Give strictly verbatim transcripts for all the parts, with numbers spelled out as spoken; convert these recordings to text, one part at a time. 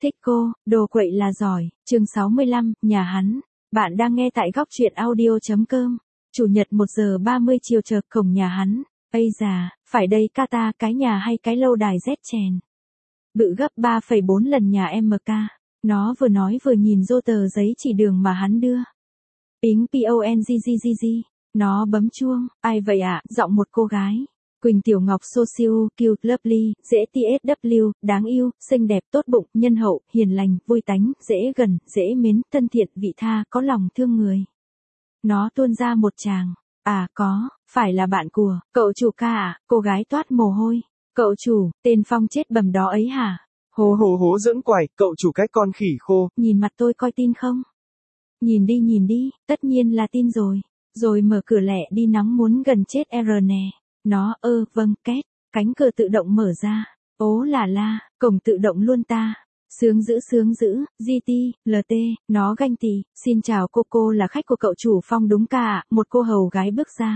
Thích cô, đồ quậy là giỏi, chương sáu mươi lăm, nhà hắn. Bạn đang nghe tại góc truyện audio chấm com. Chủ nhật một giờ ba mươi chiều chờ cổng nhà hắn. Ây già, phải đây Kata, cái nhà hay cái lâu đài Z chèn. Bự gấp ba phẩy bốn lần nhà em ca. Nó vừa nói vừa nhìn rô tờ giấy chỉ đường mà hắn đưa. Pính pongggg. Nó bấm chuông, ai vậy ạ? Giọng một cô gái. Quỳnh Tiểu Ngọc social, cute, lovely, dễ tê ét vê, đáng yêu, xinh đẹp, tốt bụng, nhân hậu, hiền lành, vui tánh, dễ gần, dễ mến, thân thiện, vị tha, có lòng thương người. Nó tuôn ra một tràng. À có, phải là bạn của cậu chủ ca à? Cô gái toát mồ hôi. Cậu chủ, tên Phong chết bầm đó ấy hả? Hô hô hố giỡn quài, cậu chủ cái con khỉ khô. Nhìn mặt tôi coi tin không? Nhìn đi nhìn đi, tất nhiên là tin rồi. Rồi mở cửa lẹ đi, nóng muốn gần chết R nè. Nó ơ, vâng, két, cánh cửa tự động mở ra. Ố là la, cổng tự động luôn ta. Sướng dữ sướng dữ, giê tê, lờ tê, nó ganh tị. Xin chào cô, cô là khách của cậu chủ Phong đúng ca ạ? Một cô hầu gái bước ra.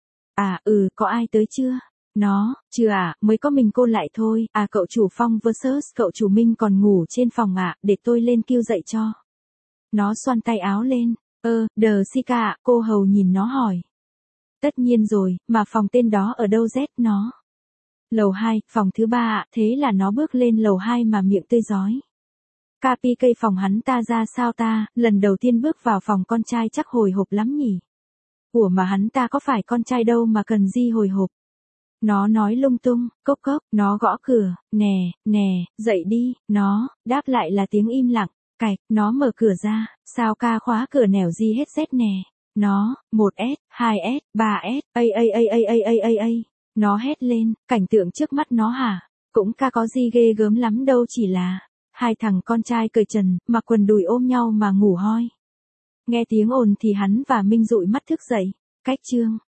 À ừ, có ai tới chưa? Nó, chưa à, mới có mình cô lại thôi. À cậu chủ Phong versus cậu chủ Minh còn ngủ trên phòng ạ, để tôi lên kêu dậy cho. Nó xoăn tay áo lên. Ơ, đờ si ca ạ, cô hầu nhìn nó hỏi. Tất nhiên rồi, mà phòng tên đó ở đâu Z nó? Lầu hai, phòng thứ ba ạ, thế là nó bước lên lầu hai mà miệng tươi rói. Capi cây phòng hắn ta ra sao ta, lần đầu tiên bước vào phòng con trai chắc hồi hộp lắm nhỉ? Ủa mà hắn ta có phải con trai đâu mà cần gì hồi hộp? Nó nói lung tung, cốc cốc, nó gõ cửa, nè, nè, dậy đi, nó, đáp lại là tiếng im lặng, cạch, nó mở cửa ra, sao ca khóa cửa nẻo gì hết Z nè. Nó, một S, hai S, ba S, a a a a a a a a. Nó hét lên, cảnh tượng trước mắt nó hả? Cũng ca có gì ghê gớm lắm đâu, chỉ là hai thằng con trai cởi trần, mặc quần đùi ôm nhau mà ngủ hoi. Nghe tiếng ồn thì hắn và Minh dụi mắt thức dậy. Cách chương